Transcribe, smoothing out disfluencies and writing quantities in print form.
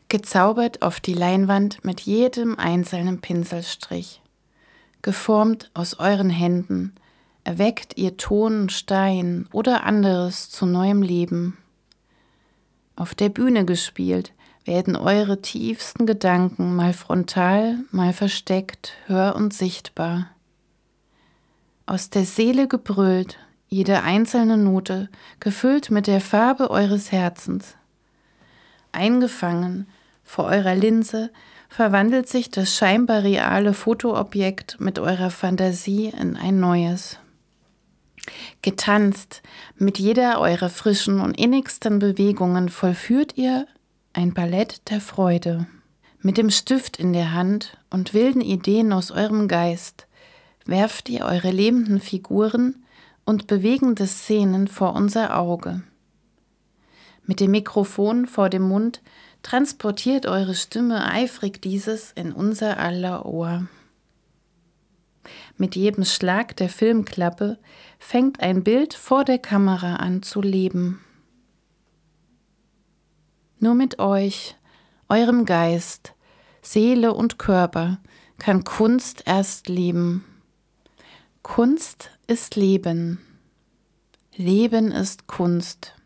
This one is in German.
gezaubert auf die Leinwand mit jedem einzelnen Pinselstrich. Geformt aus euren Händen, erweckt ihr Ton, Stein oder anderes zu neuem Leben. Auf der Bühne gespielt werden eure tiefsten Gedanken mal frontal, mal versteckt, hör- und sichtbar. Aus der Seele gebrüllt, jede einzelne Note, gefüllt mit der Farbe eures Herzens. Eingefangen vor eurer Linse verwandelt sich das scheinbar reale Fotoobjekt mit eurer Fantasie in ein neues. Getanzt, mit jeder eurer frischen und innigsten Bewegungen vollführt ihr ein Ballett der Freude. Mit dem Stift in der Hand und wilden Ideen aus eurem Geist werft ihr eure lebenden Figuren und bewegende Szenen vor unser Auge. Mit dem Mikrofon vor dem Mund transportiert eure Stimme eifrig dieses in unser aller Ohr. Mit jedem Schlag der Filmklappe fängt ein Bild vor der Kamera an zu leben. Nur mit euch, eurem Geist, Seele und Körper kann Kunst erst leben. Kunst ist Leben. Leben ist Kunst.